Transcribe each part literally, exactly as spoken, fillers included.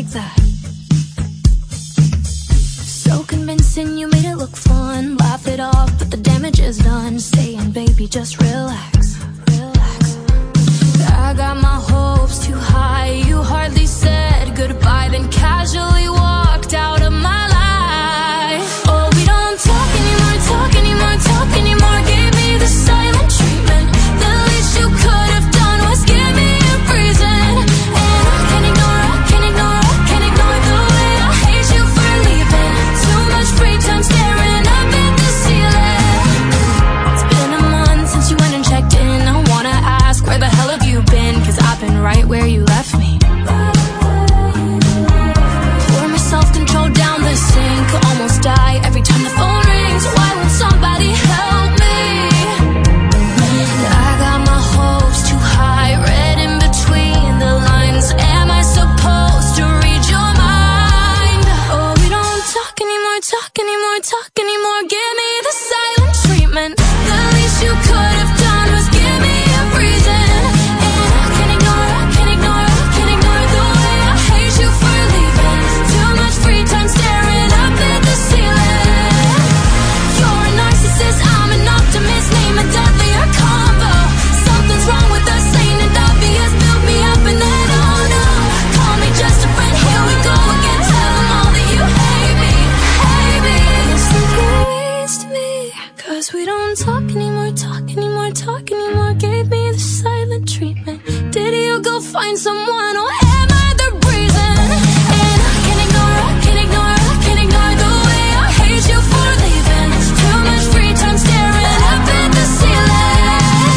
that. So convincing, you made it look fun. Laugh it off, but the damage is done. Saying, baby, just relax, relax. I got my hopes too high. You hardly said goodbye, then casually walked out of my life. Oh, we don't talk anymore, talk anymore, talk anymore. Gave me the silent treatment. The least you could have done was give me a reason. And I can't ignore, I can't ignore, I can't ignore the way I hate you for leaving. Too much free time staring up at the ceiling. It's been a month since you went and checked in. I wanna ask, where the hell have you been? Cause I've been right where you left me. Pour my self-control down the sink. Almost die every time the phone rings. Why won't somebody help me? I got my hopes too high, read in between the lines. Am I supposed to read your mind? Oh, we don't talk anymore, talk anymore, talk anymore. Give me the silent treatment. The least you could have done was give me a reason. And I can't ignore, I can't ignore, I can't ignore the way I hate you for leaving. Too much free time staring up at the ceiling. You're a narcissist, I'm an optimist. Name a deadlier combo. Something's wrong with us, ain't it obvious? Build me up and then oh no. Call me just a friend, here we go again. Tell them all that you hate me, hate me. Listen please to me, cause we don't talk anymore, talk anymore, talk anymore. Gave me the silent treatment. Did you go find someone or am I the reason? And I can't ignore, I can't ignore, I can't ignore the way I hate you for leaving. Too much free time staring up at the ceiling.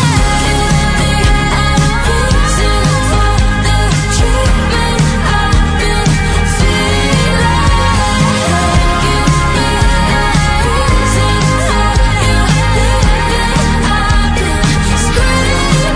Reason for the treatment I've been feeling. Give me a reason for you leaving. I've been screaming.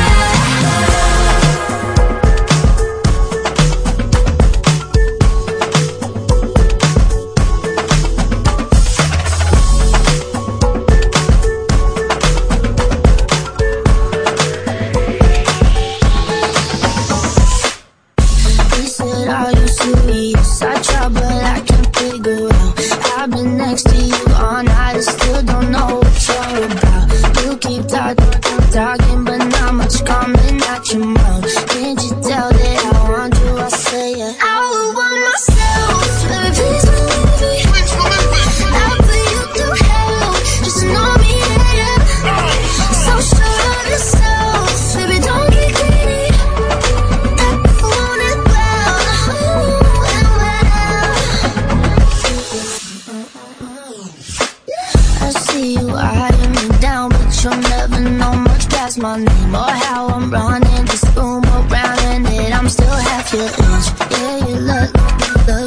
He said, are you serious? I try, but I can't figure out. I've been next to you all night and still don't know what you're about. You keep talking, talking, but not much coming out your mouth. Can't you tell that I want you? I say it. I would want myself, baby, please don't leave me. I'll put you through hell, just to know me, yeah. So sure of yourself, baby, don't get greedy. I want it well, well, well. I see you eyeing me down, but you'll never know much past my name or how I'm running this room around, and that I'm still half your age. Yeah, you look, look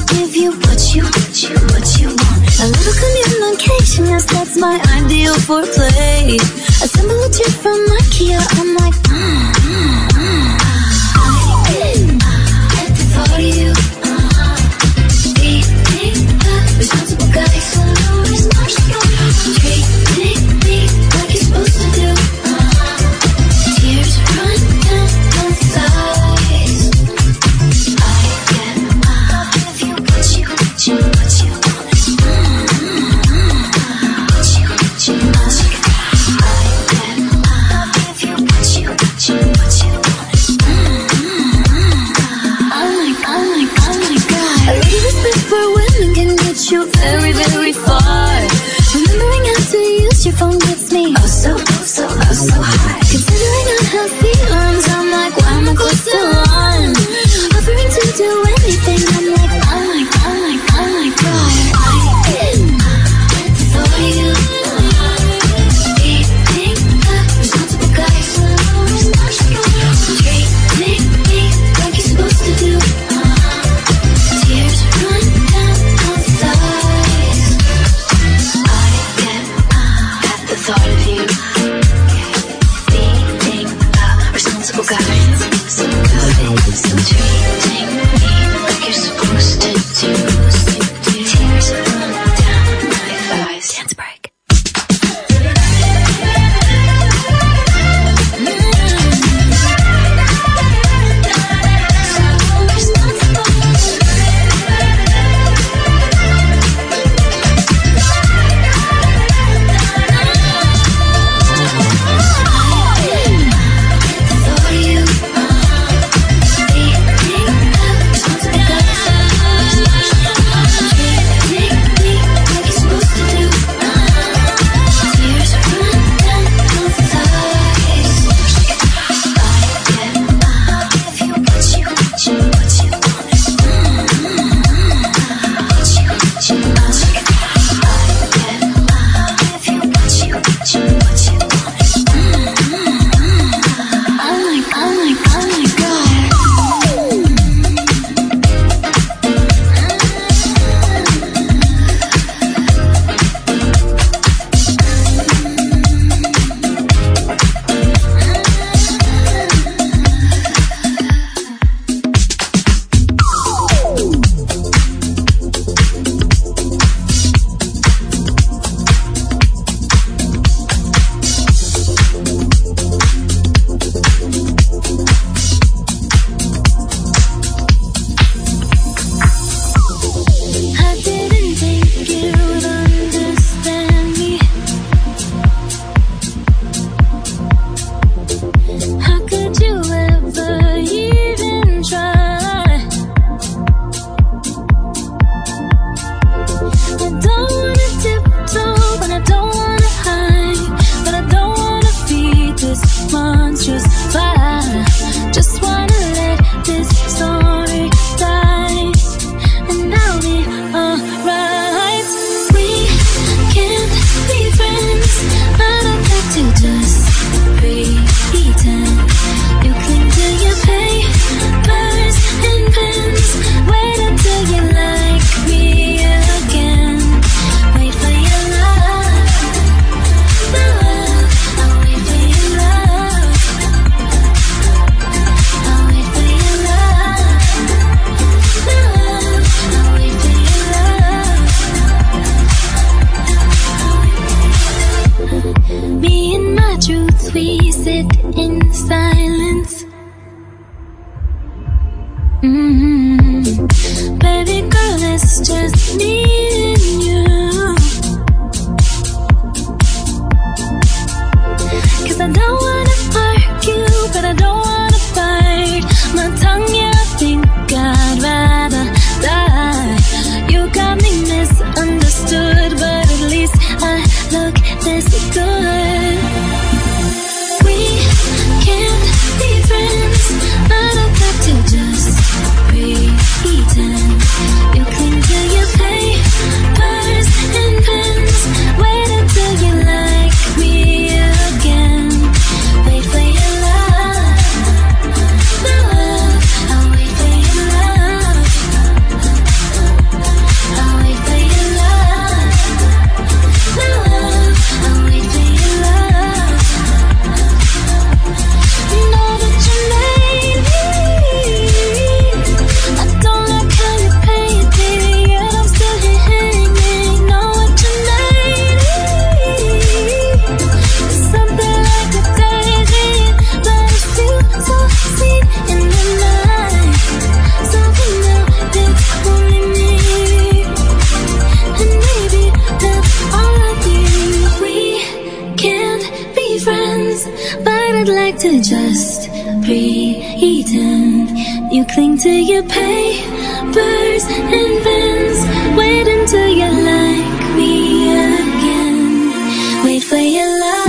give you what you, what you, what you want. A little communication, yes, that's my ideal foreplay. Assemble a chair from IKEA, I'm like, mm, mm, mm. I get the thought of you. Responsible guy, so no responsible. Treating me like you're supposed to do. Uh-huh. Tears run down both sides. I get uh, if you what you, what you, what you want. Mm-hmm. What you, what you, what you. I get uh, if you what you, what you, what you want. Mm-hmm. Oh my, oh my, oh my God. A little respect for women can get you very, very far. Remembering how to use your phone gets me oh so, oh so, oh so high. Considering I have feelings, I'm like, why am I close to one? Offering to do anything, I'm like, oh my, oh my, oh my God. I get the thought of you. Eating the responsible guy, so no responsible. Treating me like you're supposed to do. Tears run down both sides. I get uh, at the thought of you. Being a responsible guy. So good. So treating me like you're supposed to do. Tears run down my thighs. Dance break. I'd like to just pretend you cling to your papers and pens. Wait until you like me again. Wait for your love.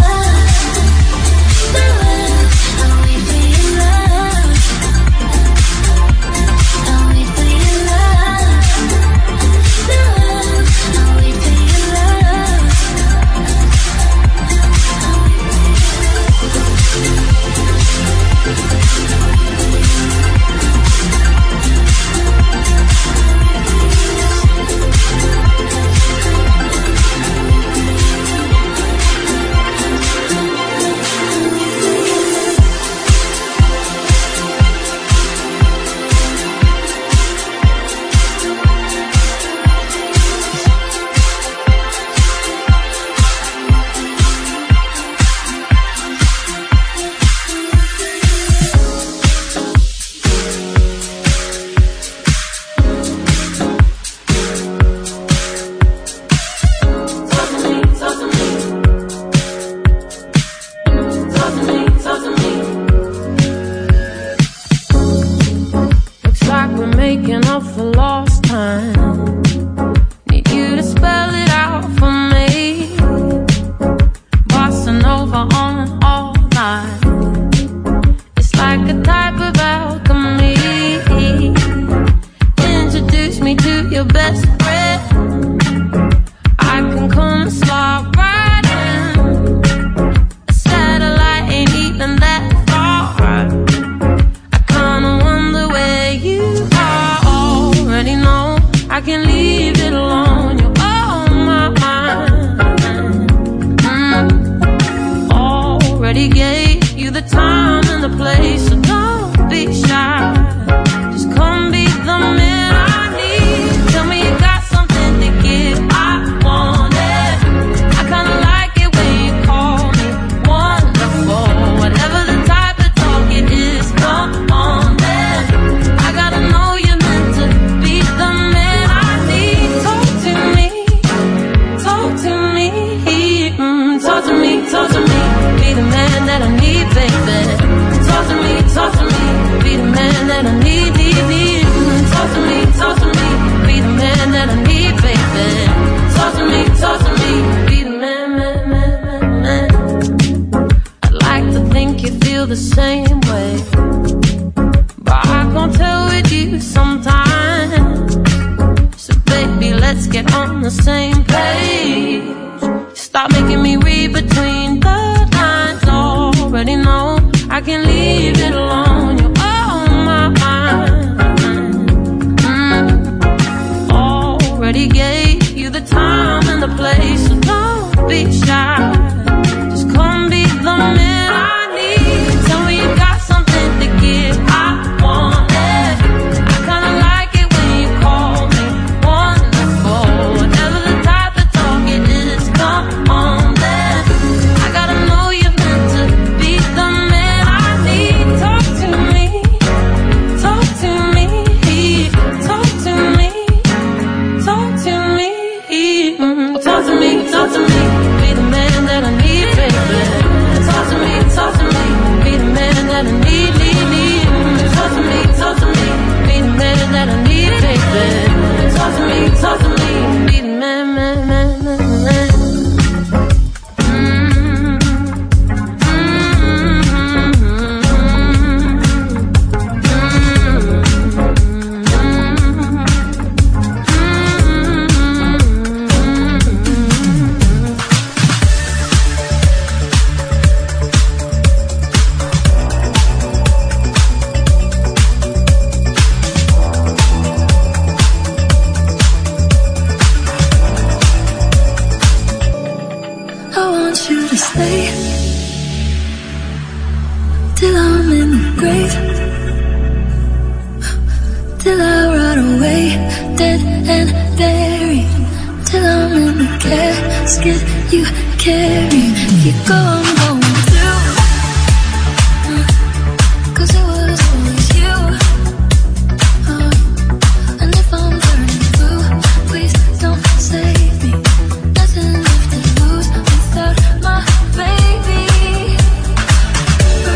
Nothing left to lose without my baby.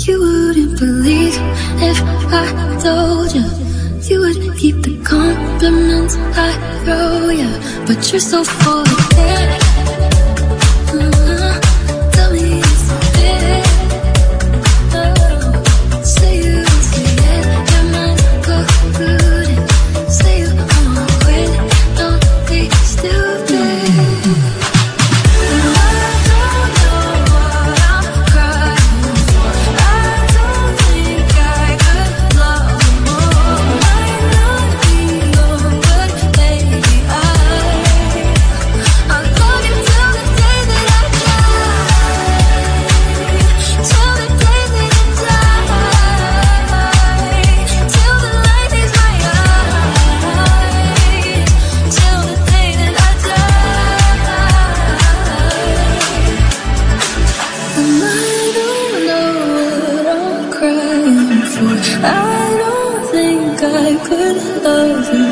You wouldn't believe if I told you. You would keep the compliments I throw you, but you're so full of it. Uh-huh. Tell me it's it. Oh, say you see it, your mind's polluted. Say you wanna quit, don't be stupid. I don't think I could love you